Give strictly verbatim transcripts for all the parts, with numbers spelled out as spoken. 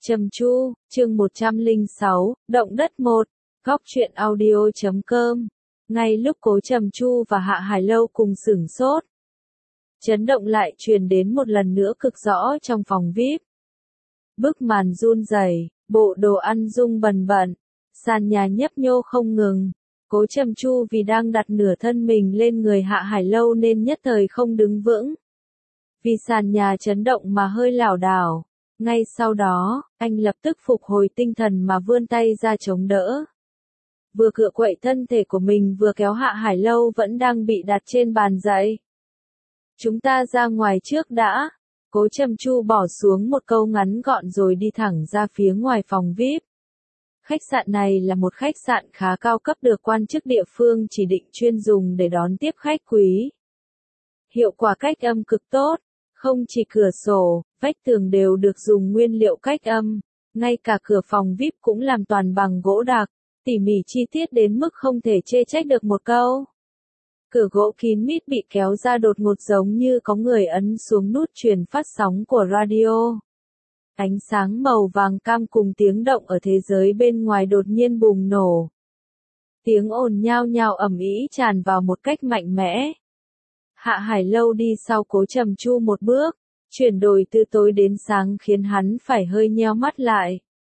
Trầm Chu, chương một trăm lẻ sáu, Động đất một, góc truyện audio chấm com. Ngay lúc Cố Trầm Chu và Hạ Hải Lâu cùng sửng sốt, chấn động lại truyền đến một lần nữa cực rõ trong phòng vi ai pi. Bức màn run rẩy, bộ đồ ăn rung bần bật, sàn nhà nhấp nhô không ngừng. Cố Trầm Chu vì đang đặt nửa thân mình lên người Hạ Hải Lâu nên nhất thời không đứng vững. Vì sàn nhà chấn động mà hơi lảo đảo. Ngay sau đó, anh lập tức phục hồi tinh thần mà vươn tay ra chống đỡ. Vừa cựa quậy thân thể của mình vừa kéo Hạ Hải Lâu vẫn đang bị đặt trên bàn dậy. Chúng ta ra ngoài trước đã. Cố Trầm Chu bỏ xuống một câu ngắn gọn rồi đi thẳng ra phía ngoài phòng vi ai pi. Khách sạn này là một khách sạn khá cao cấp được quan chức địa phương chỉ định chuyên dùng để đón tiếp khách quý. Hiệu quả cách âm cực tốt. Không chỉ cửa sổ, vách tường đều được dùng nguyên liệu cách âm, ngay cả cửa phòng vi ai pi cũng làm toàn bằng gỗ đặc, tỉ mỉ chi tiết đến mức không thể chê trách được một câu. Cửa gỗ kín mít bị kéo ra đột ngột giống như có người ấn xuống nút truyền phát sóng của radio. Ánh sáng màu vàng cam cùng tiếng động ở thế giới bên ngoài đột nhiên bùng nổ. Tiếng ồn nhao nhao ầm ĩ tràn vào một cách mạnh mẽ. Hạ Hải Lâu đi sau Cố Trầm Chu một bước, chuyển đổi từ tối đến sáng khiến hắn phải hơi nheo mắt lại.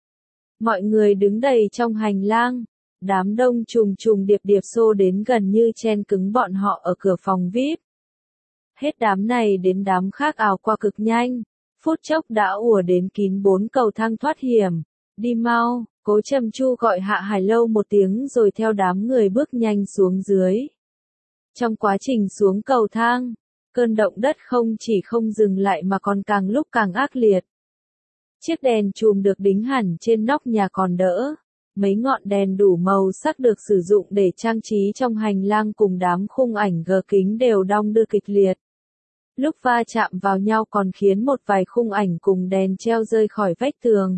Mọi người đứng đầy trong hành lang, đám đông trùng trùng điệp điệp xô đến gần như chen cứng bọn họ ở cửa phòng vi ai pi. Hết đám này đến đám khác ào qua cực nhanh, phút chốc đã ùa đến kín bốn cầu thang thoát hiểm. Đi mau, Cố Trầm Chu gọi Hạ Hải Lâu một tiếng rồi theo đám người bước nhanh xuống dưới. Trong quá trình xuống cầu thang, cơn động đất không chỉ không dừng lại mà còn càng lúc càng ác liệt. Chiếc đèn chùm được đính hẳn trên nóc nhà còn đỡ. Mấy ngọn đèn đủ màu sắc được sử dụng để trang trí trong hành lang cùng đám khung ảnh gờ kính đều đong đưa kịch liệt. Lúc va chạm vào nhau còn khiến một vài khung ảnh cùng đèn treo rơi khỏi vách tường.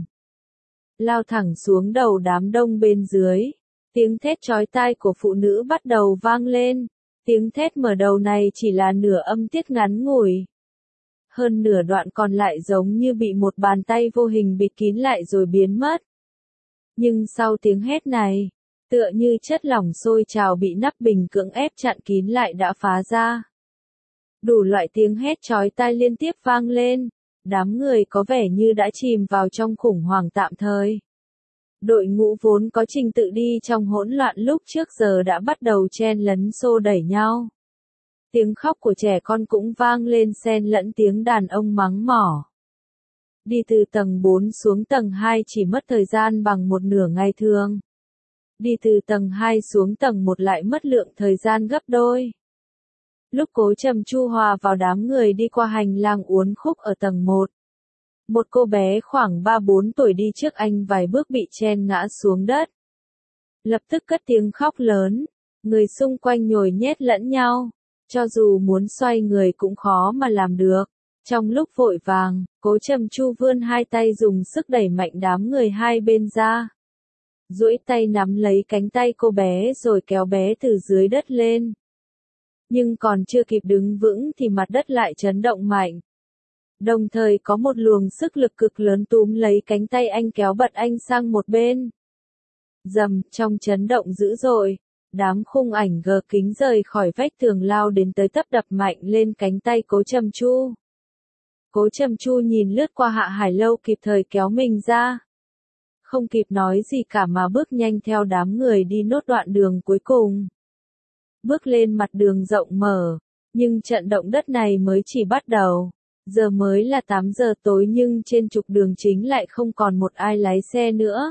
Lao thẳng xuống đầu đám đông bên dưới. Tiếng thét chói tai của phụ nữ bắt đầu vang lên. Tiếng thét mở đầu này chỉ là nửa âm tiết ngắn ngủi. Hơn nửa đoạn còn lại giống như bị một bàn tay vô hình bịt kín lại rồi biến mất. Nhưng sau tiếng hét này, tựa như chất lỏng sôi trào bị nắp bình cưỡng ép chặn kín lại đã phá ra. Đủ loại tiếng hét chói tai liên tiếp vang lên, đám người có vẻ như đã chìm vào trong khủng hoảng tạm thời. Đội ngũ vốn có trình tự đi trong hỗn loạn lúc trước giờ đã bắt đầu chen lấn xô đẩy nhau. Tiếng khóc của trẻ con cũng vang lên xen lẫn tiếng đàn ông mắng mỏ. Đi từ tầng bốn xuống tầng hai chỉ mất thời gian bằng một nửa ngày thường. Đi từ tầng hai xuống tầng một lại mất lượng thời gian gấp đôi. Lúc Cố Trầm Chu hòa vào đám người đi qua hành lang uốn khúc ở tầng một. Một cô bé khoảng ba bốn tuổi đi trước anh vài bước bị chen ngã xuống đất. Lập tức cất tiếng khóc lớn, người xung quanh nhồi nhét lẫn nhau, cho dù muốn xoay người cũng khó mà làm được. Trong lúc vội vàng, Cố Trầm Chu vươn hai tay dùng sức đẩy mạnh đám người hai bên ra. Duỗi tay nắm lấy cánh tay cô bé rồi kéo bé từ dưới đất lên. Nhưng còn chưa kịp đứng vững thì mặt đất lại chấn động mạnh. Đồng thời có một luồng sức lực cực lớn túm lấy cánh tay anh kéo bật anh sang một bên. Rầm, trong chấn động dữ dội, đám khung ảnh gờ kính rời khỏi vách tường lao đến tới tấp đập mạnh lên cánh tay Cố Trầm Chu. Cố Trầm Chu nhìn lướt qua Hạ Hải Lâu kịp thời kéo mình ra. Không kịp nói gì cả mà bước nhanh theo đám người đi nốt đoạn đường cuối cùng. Bước lên mặt đường rộng mở, nhưng trận động đất này mới chỉ bắt đầu. Giờ mới là tám giờ tối nhưng trên trục đường chính lại không còn một ai lái xe nữa.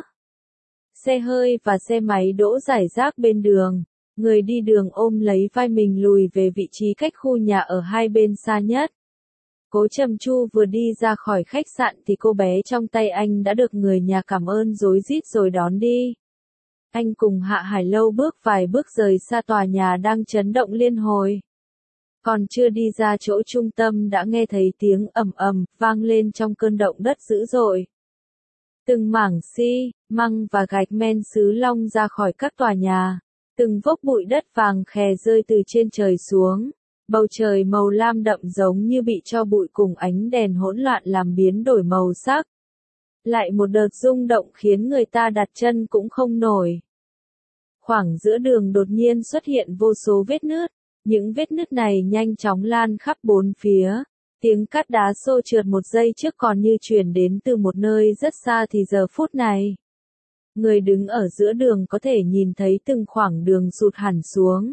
Xe hơi và xe máy đỗ rải rác bên đường, người đi đường ôm lấy vai mình lùi về vị trí cách khu nhà ở hai bên xa nhất. Cố Trầm Chu vừa đi ra khỏi khách sạn thì cô bé trong tay anh đã được người nhà cảm ơn rối rít rồi đón đi. Anh cùng Hạ Hải Lâu bước vài bước rời xa tòa nhà đang chấn động liên hồi. Còn chưa đi ra chỗ trung tâm đã nghe thấy tiếng ầm ầm vang lên trong cơn động đất dữ dội. Từng mảng xi, măng và gạch men xứ long ra khỏi các tòa nhà, từng vốc bụi đất vàng khè rơi từ trên trời xuống. Bầu trời màu lam đậm giống như bị cho bụi cùng ánh đèn hỗn loạn làm biến đổi màu sắc. Lại một đợt rung động khiến người ta đặt chân cũng không nổi. Khoảng giữa đường đột nhiên xuất hiện vô số vết nứt, những vết nứt này nhanh chóng lan khắp bốn phía. Tiếng cát đá xô trượt một giây trước còn như truyền đến từ một nơi rất xa thì giờ phút này. Người đứng ở giữa đường có thể nhìn thấy từng khoảng đường sụt hẳn xuống.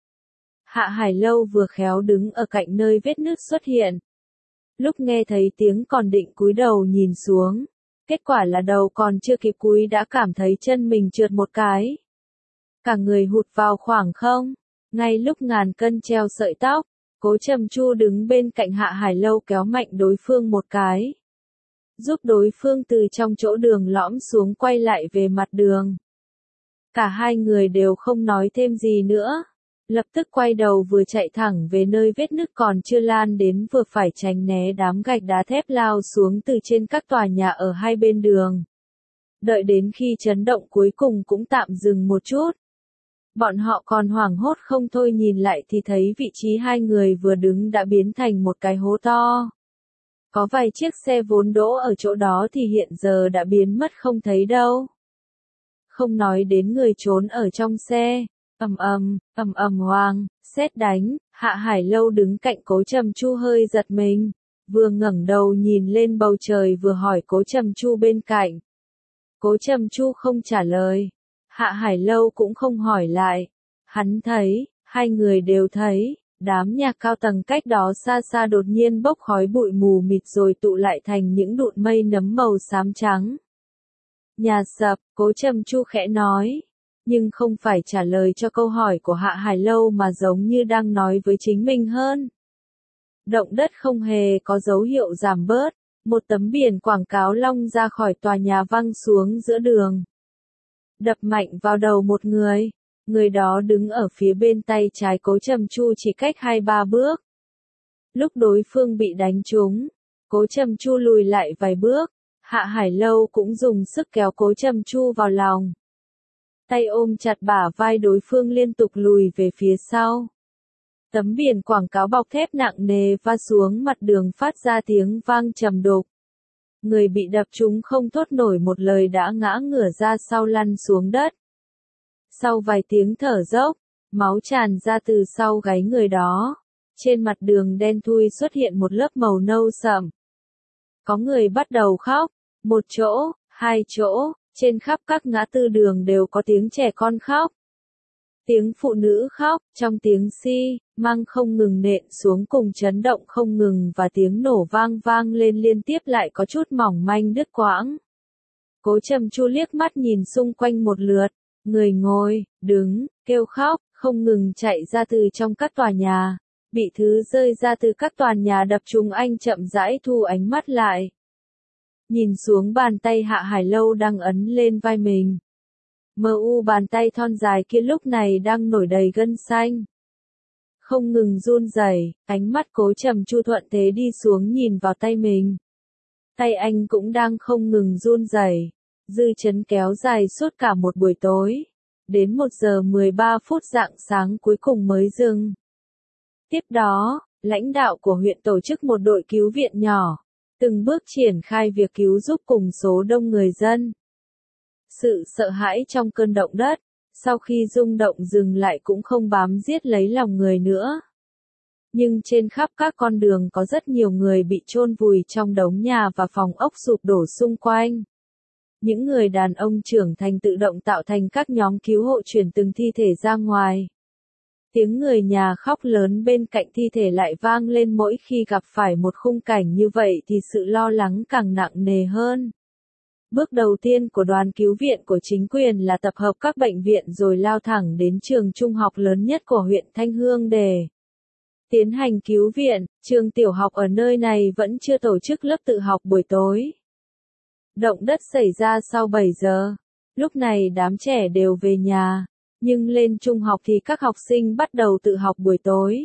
Hạ Hải Lâu vừa khéo đứng ở cạnh nơi vết nứt xuất hiện. Lúc nghe thấy tiếng còn định cúi đầu nhìn xuống. Kết quả là đầu còn chưa kịp cúi đã cảm thấy chân mình trượt một cái. Cả người hụt vào khoảng không. Ngay lúc ngàn cân treo sợi tóc, Cố Trầm Chu đứng bên cạnh Hạ Hải Lâu kéo mạnh đối phương một cái. Giúp đối phương từ trong chỗ đường lõm xuống quay lại về mặt đường. Cả hai người đều không nói thêm gì nữa. Lập tức quay đầu vừa chạy thẳng về nơi vết nứt còn chưa lan đến vừa phải tránh né đám gạch đá thép lao xuống từ trên các tòa nhà ở hai bên đường. Đợi đến khi chấn động cuối cùng cũng tạm dừng một chút. Bọn họ còn hoảng hốt không thôi nhìn lại thì thấy vị trí hai người vừa đứng đã biến thành một cái hố to. Có vài chiếc xe vốn đỗ ở chỗ đó thì hiện giờ đã biến mất không thấy đâu. Không nói đến người trốn ở trong xe. Ầm ầm, ầm ầm hoang, sét đánh, Hạ Hải Lâu đứng cạnh Cố Trầm Chu hơi giật mình, vừa ngẩng đầu nhìn lên bầu trời vừa hỏi Cố Trầm Chu bên cạnh. Cố Trầm Chu không trả lời, Hạ Hải Lâu cũng không hỏi lại. Hắn thấy, hai người đều thấy, đám nhà cao tầng cách đó xa xa đột nhiên bốc khói bụi mù mịt rồi tụ lại thành những đụn mây nấm màu xám trắng. Nhà sập, Cố Trầm Chu khẽ nói. Nhưng không phải trả lời cho câu hỏi của Hạ Hải Lâu mà giống như đang nói với chính mình hơn. Động đất không hề có dấu hiệu giảm bớt, một tấm biển quảng cáo long ra khỏi tòa nhà văng xuống giữa đường. Đập mạnh vào đầu một người, người đó đứng ở phía bên tay trái Cố Trầm Chu chỉ cách hai ba bước. Lúc đối phương bị đánh trúng, Cố Trầm Chu lùi lại vài bước, Hạ Hải Lâu cũng dùng sức kéo Cố Trầm Chu vào lòng. Tay ôm chặt bả vai đối phương liên tục lùi về phía sau. Tấm biển quảng cáo bọc thép nặng nề va xuống mặt đường phát ra tiếng vang trầm đục. Người bị đập trúng không thốt nổi một lời đã ngã ngửa ra sau lăn xuống đất. Sau vài tiếng thở dốc, máu tràn ra từ sau gáy người đó. Trên mặt đường đen thui xuất hiện một lớp màu nâu sậm. Có người bắt đầu khóc, một chỗ, hai chỗ. Trên khắp các ngã tư đường đều có tiếng trẻ con khóc. Tiếng phụ nữ khóc, trong tiếng xi, măng không ngừng nện xuống cùng chấn động không ngừng và tiếng nổ vang vang lên liên tiếp lại có chút mỏng manh đứt quãng. Cố Trầm Chu liếc mắt nhìn xung quanh một lượt, người ngồi, đứng, kêu khóc, không ngừng chạy ra từ trong các tòa nhà. Bị thứ rơi ra từ các tòa nhà đập trúng anh chậm rãi thu ánh mắt lại. Nhìn xuống bàn tay Hạ Hải Lâu đang ấn lên vai mình. Mờ u bàn tay thon dài kia lúc này đang nổi đầy gân xanh. Không ngừng run rẩy, ánh mắt Cố Trầm Chu thuận thế đi xuống nhìn vào tay mình. Tay anh cũng đang không ngừng run rẩy. Dư chấn kéo dài suốt cả một buổi tối. Đến một giờ mười ba phút rạng sáng cuối cùng mới dừng. Tiếp đó, lãnh đạo của huyện tổ chức một đội cứu viện nhỏ. Từng bước triển khai việc cứu giúp cùng số đông người dân. Sự sợ hãi trong cơn động đất, sau khi rung động dừng lại cũng không bám giết lấy lòng người nữa. Nhưng trên khắp các con đường có rất nhiều người bị chôn vùi trong đống nhà và phòng ốc sụp đổ xung quanh. Những người đàn ông trưởng thành tự động tạo thành các nhóm cứu hộ chuyển từng thi thể ra ngoài. Tiếng người nhà khóc lớn bên cạnh thi thể lại vang lên mỗi khi gặp phải một khung cảnh như vậy thì sự lo lắng càng nặng nề hơn. Bước đầu tiên của đoàn cứu viện của chính quyền là tập hợp các bệnh viện rồi lao thẳng đến trường trung học lớn nhất của huyện Thanh Hương để tiến hành cứu viện. Trường tiểu học ở nơi này vẫn chưa tổ chức lớp tự học buổi tối. Động đất xảy ra sau bảy giờ. Lúc này đám trẻ đều về nhà. Nhưng lên trung học thì các học sinh bắt đầu tự học buổi tối.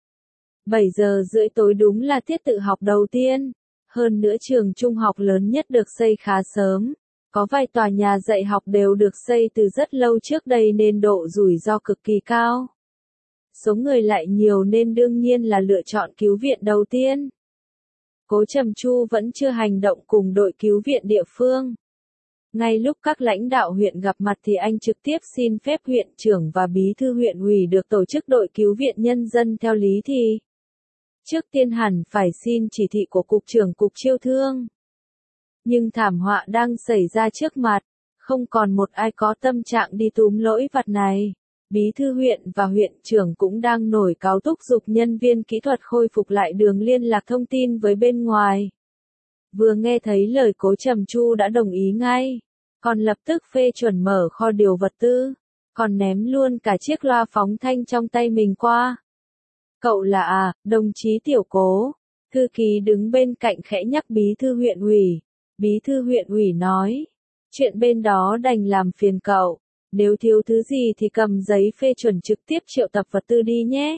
bảy giờ rưỡi tối đúng là tiết tự học đầu tiên. Hơn nữa trường trung học lớn nhất được xây khá sớm. Có vài tòa nhà dạy học đều được xây từ rất lâu trước đây nên độ rủi ro cực kỳ cao. Số người lại nhiều nên đương nhiên là lựa chọn cứu viện đầu tiên. Cố Trầm Chu vẫn chưa hành động cùng đội cứu viện địa phương. Ngay lúc các lãnh đạo huyện gặp mặt thì anh trực tiếp xin phép huyện trưởng và bí thư huyện ủy được tổ chức đội cứu viện nhân dân theo lý thì. Trước tiên hẳn phải xin chỉ thị của Cục trưởng Cục Chiêu thương. Nhưng thảm họa đang xảy ra trước mặt, không còn một ai có tâm trạng đi túm lỗi vặt này. Bí thư huyện và huyện trưởng cũng đang nổi cáu thúc giục nhân viên kỹ thuật khôi phục lại đường liên lạc thông tin với bên ngoài. Vừa nghe thấy lời Cố Trầm Chu đã đồng ý ngay, còn lập tức phê chuẩn mở kho điều vật tư, còn ném luôn cả chiếc loa phóng thanh trong tay mình qua. Cậu là à, đồng chí Tiểu Cố, thư ký đứng bên cạnh khẽ nhắc bí thư huyện ủy. Bí thư huyện ủy nói, chuyện bên đó đành làm phiền cậu, nếu thiếu thứ gì thì cầm giấy phê chuẩn trực tiếp triệu tập vật tư đi nhé.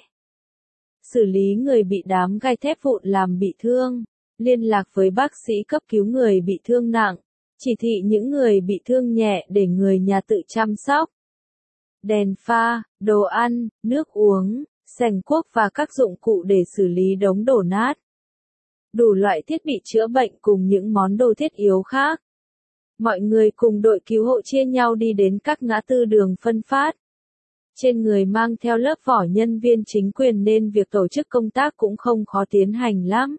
Xử lý người bị đám gai thép vụn làm bị thương, liên lạc với bác sĩ cấp cứu người bị thương nặng, chỉ thị những người bị thương nhẹ để người nhà tự chăm sóc. Đèn pha, đồ ăn, nước uống, sành cuốc và các dụng cụ để xử lý đống đổ nát. Đủ loại thiết bị chữa bệnh cùng những món đồ thiết yếu khác. Mọi người cùng đội cứu hộ chia nhau đi đến các ngã tư đường phân phát. Trên người mang theo lớp vỏ nhân viên chính quyền nên việc tổ chức công tác cũng không khó tiến hành lắm.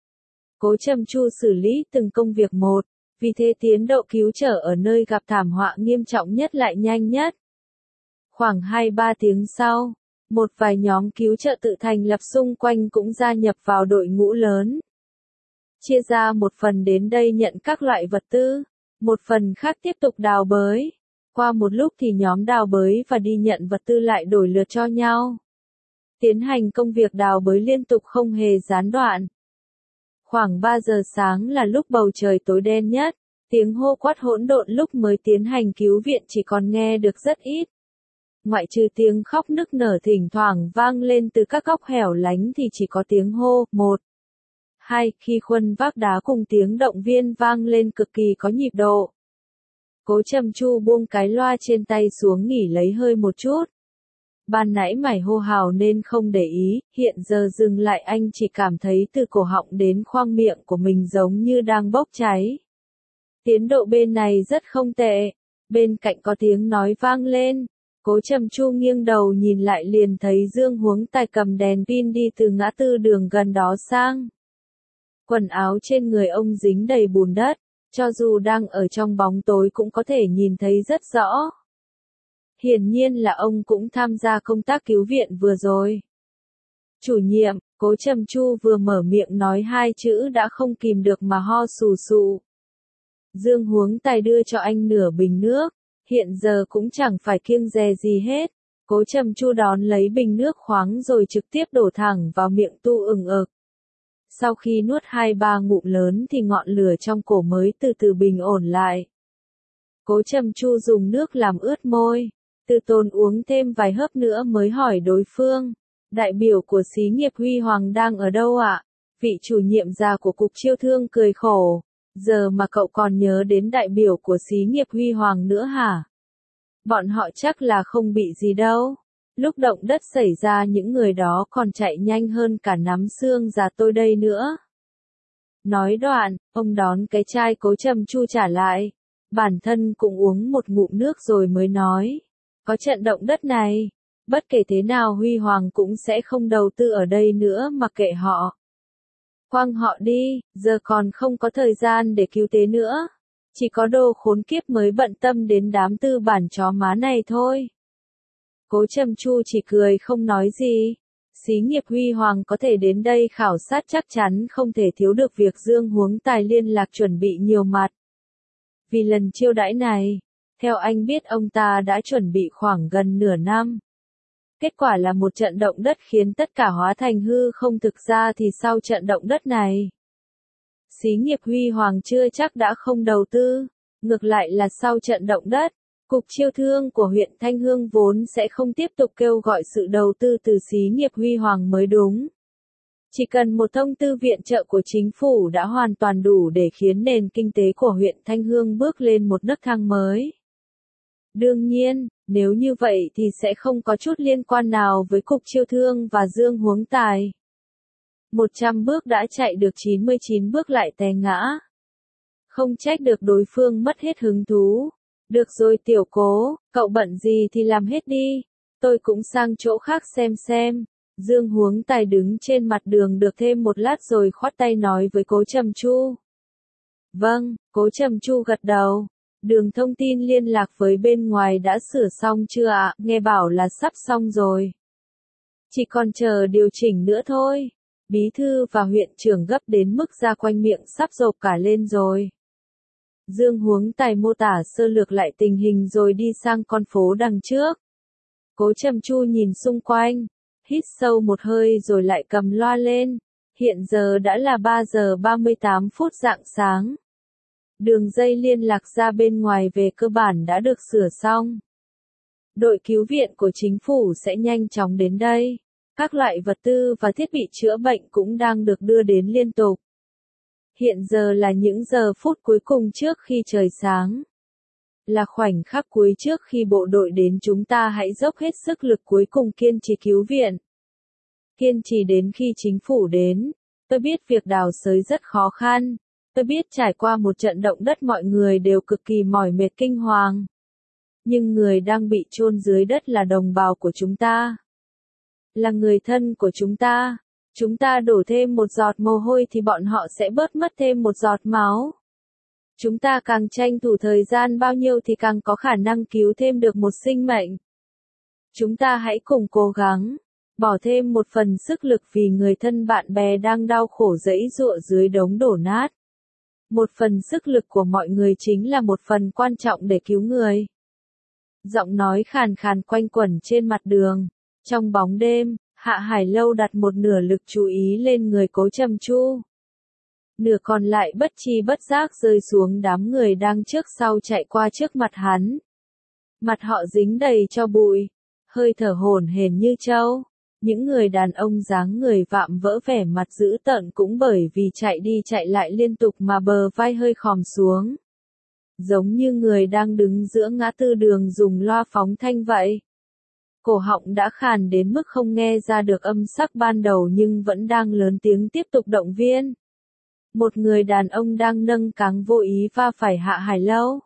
Cố Trầm Chu xử lý từng công việc một, vì thế tiến độ cứu trợ ở nơi gặp thảm họa nghiêm trọng nhất lại nhanh nhất. Khoảng hai ba tiếng sau, một vài nhóm cứu trợ tự thành lập xung quanh cũng gia nhập vào đội ngũ lớn. Chia ra một phần đến đây nhận các loại vật tư, một phần khác tiếp tục đào bới. Qua một lúc thì nhóm đào bới và đi nhận vật tư lại đổi lượt cho nhau. Tiến hành công việc đào bới liên tục không hề gián đoạn. Khoảng ba giờ sáng là lúc bầu trời tối đen nhất, tiếng hô quát hỗn độn lúc mới tiến hành cứu viện chỉ còn nghe được rất ít. Ngoại trừ tiếng khóc nức nở thỉnh thoảng vang lên từ các góc hẻo lánh thì chỉ có tiếng hô, một, hai, khi khuân vác đá cùng tiếng động viên vang lên cực kỳ có nhịp độ. Cố Trầm Chu buông cái loa trên tay xuống nghỉ lấy hơi một chút. Ban nãy mải hô hào nên không để ý, hiện giờ dừng lại anh chỉ cảm thấy từ cổ họng đến khoang miệng của mình giống như đang bốc cháy. Tiến độ bên này rất không tệ, bên cạnh có tiếng nói vang lên. Cố Trầm Chu nghiêng đầu nhìn lại liền thấy Dương Huống Tài cầm đèn pin đi từ ngã tư đường gần đó sang. Quần áo trên người ông dính đầy bùn đất, cho dù đang ở trong bóng tối cũng có thể nhìn thấy rất rõ. Hiển nhiên là ông cũng tham gia công tác cứu viện vừa rồi. Chủ nhiệm, Cố Trầm Chu vừa mở miệng nói hai chữ đã không kìm được mà ho sù sụ. Dương Huống Tài đưa cho anh nửa bình nước, hiện giờ cũng chẳng phải kiêng dè gì hết. Cố Trầm Chu đón lấy bình nước khoáng rồi trực tiếp đổ thẳng vào miệng tu ừng ực. Sau khi nuốt hai ba ngụm lớn thì ngọn lửa trong cổ mới từ từ bình ổn lại. Cố Trầm Chu dùng nước làm ướt môi, từ tốn uống thêm vài hớp nữa mới hỏi đối phương. Đại biểu của xí nghiệp Huy Hoàng đang ở đâu ạ? Vị chủ nhiệm già của Cục Chiêu thương cười khổ. Giờ mà cậu còn nhớ đến đại biểu của xí nghiệp Huy Hoàng nữa hả? Bọn họ chắc là không bị gì đâu. Lúc động đất xảy ra những người đó còn chạy nhanh hơn cả nắm xương già tôi đây nữa. Nói đoạn, ông đón cái chai Cố Trầm Chu trả lại. Bản thân cũng uống một ngụm nước rồi mới nói. Có trận động đất này, bất kể thế nào Huy Hoàng cũng sẽ không đầu tư ở đây nữa mà kệ họ. Quăng họ đi, giờ còn không có thời gian để cứu tế nữa. Chỉ có đồ khốn kiếp mới bận tâm đến đám tư bản chó má này thôi. Cố Trầm Chu chỉ cười không nói gì. Xí nghiệp Huy Hoàng có thể đến đây khảo sát chắc chắn không thể thiếu được việc Dương Huống Tài liên lạc chuẩn bị nhiều mặt. Vì lần chiêu đãi này, theo anh biết ông ta đã chuẩn bị khoảng gần nửa năm. Kết quả là một trận động đất khiến tất cả hóa thành hư không, thực ra thì sau trận động đất này. Xí nghiệp Huy Hoàng chưa chắc đã không đầu tư, ngược lại là sau trận động đất, Cục Chiêu thương của huyện Thanh Hương vốn sẽ không tiếp tục kêu gọi sự đầu tư từ xí nghiệp Huy Hoàng mới đúng. Chỉ cần một thông tư viện trợ của chính phủ đã hoàn toàn đủ để khiến nền kinh tế của huyện Thanh Hương bước lên một nấc thang mới. Đương nhiên, nếu như vậy thì sẽ không có chút liên quan nào với Cục Chiêu thương và Dương Huống Tài. một trăm bước đã chạy được chín mươi chín bước lại té ngã. Không trách được đối phương mất hết hứng thú. Được rồi tiểu Cố, cậu bận gì thì làm hết đi. Tôi cũng sang chỗ khác xem xem. Dương Huống Tài đứng trên mặt đường được thêm một lát rồi khoát tay nói với Cố Trầm Chu. Vâng, Cố Trầm Chu gật đầu. Đường thông tin liên lạc với bên ngoài đã sửa xong chưa ạ? Nghe bảo là sắp xong rồi. Chỉ còn chờ điều chỉnh nữa thôi. Bí thư và huyện trưởng gấp đến mức ra quanh miệng sắp rộp cả lên rồi. Dương Huống Tài mô tả sơ lược lại tình hình rồi đi sang con phố đằng trước. Cố Trầm Chu nhìn xung quanh, hít sâu một hơi rồi lại cầm loa lên. Hiện giờ đã là ba giờ ba mươi tám phút rạng sáng. Đường dây liên lạc ra bên ngoài về cơ bản đã được sửa xong. Đội cứu viện của chính phủ sẽ nhanh chóng đến đây. Các loại vật tư và thiết bị chữa bệnh cũng đang được đưa đến liên tục. Hiện giờ là những giờ phút cuối cùng trước khi trời sáng. Là khoảnh khắc cuối trước khi bộ đội đến, chúng ta hãy dốc hết sức lực cuối cùng kiên trì cứu viện. Kiên trì đến khi chính phủ đến. Tôi biết việc đào xới rất khó khăn. Tôi biết trải qua một trận động đất mọi người đều cực kỳ mỏi mệt kinh hoàng. Nhưng người đang bị chôn dưới đất là đồng bào của chúng ta. Là người thân của chúng ta. Chúng ta đổ thêm một giọt mồ hôi thì bọn họ sẽ bớt mất thêm một giọt máu. Chúng ta càng tranh thủ thời gian bao nhiêu thì càng có khả năng cứu thêm được một sinh mệnh. Chúng ta hãy cùng cố gắng, bỏ thêm một phần sức lực vì người thân bạn bè đang đau khổ giãy giụa dưới đống đổ nát. Một phần sức lực của mọi người chính là một phần quan trọng để cứu người. Giọng nói khàn khàn quanh quẩn trên mặt đường. Trong bóng đêm, Hạ Hải Lâu đặt một nửa lực chú ý lên người Cố Trầm Chu. Nửa còn lại bất chi bất giác rơi xuống đám người đang trước sau chạy qua trước mặt hắn. Mặt họ dính đầy cho bụi, hơi thở hổn hển như trâu. Những người đàn ông dáng người vạm vỡ vẻ mặt dữ tợn cũng bởi vì chạy đi chạy lại liên tục mà bờ vai hơi khòm xuống. Giống như người đang đứng giữa ngã tư đường dùng loa phóng thanh vậy. Cổ họng đã khàn đến mức không nghe ra được âm sắc ban đầu nhưng vẫn đang lớn tiếng tiếp tục động viên. Một người đàn ông đang nâng cáng vô ý va phải Hạ Hải Lâu.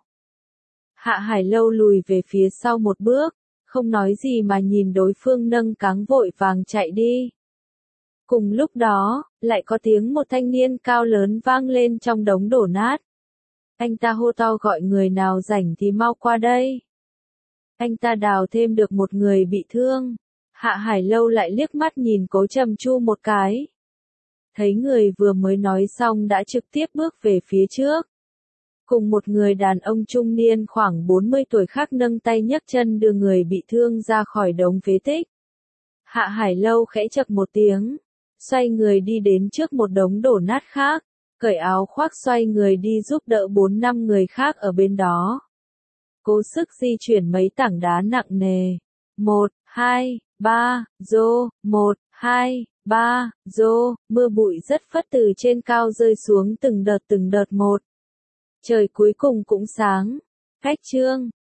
Hạ Hải Lâu lùi về phía sau một bước, không nói gì mà nhìn đối phương nâng cáng vội vàng chạy đi. Cùng lúc đó, lại có tiếng một thanh niên cao lớn vang lên trong đống đổ nát. Anh ta hô to gọi người nào rảnh thì mau qua đây. Anh ta đào thêm được một người bị thương. Hạ Hải Lâu lại liếc mắt nhìn Cố Trầm Chu một cái. Thấy người vừa mới nói xong đã trực tiếp bước về phía trước. Cùng một người đàn ông trung niên khoảng bốn mươi tuổi khác nâng tay nhấc chân đưa người bị thương ra khỏi đống phế tích. Hạ Hải Lâu khẽ chậc một tiếng, xoay người đi đến trước một đống đổ nát khác, cởi áo khoác xoay người đi giúp đỡ bốn năm người khác ở bên đó. Cố sức di chuyển mấy tảng đá nặng nề. Một, hai, ba, rô, một, hai, ba, rô, mưa bụi rất phất từ trên cao rơi xuống từng đợt từng đợt một. Trời cuối cùng cũng sáng. Khách trương,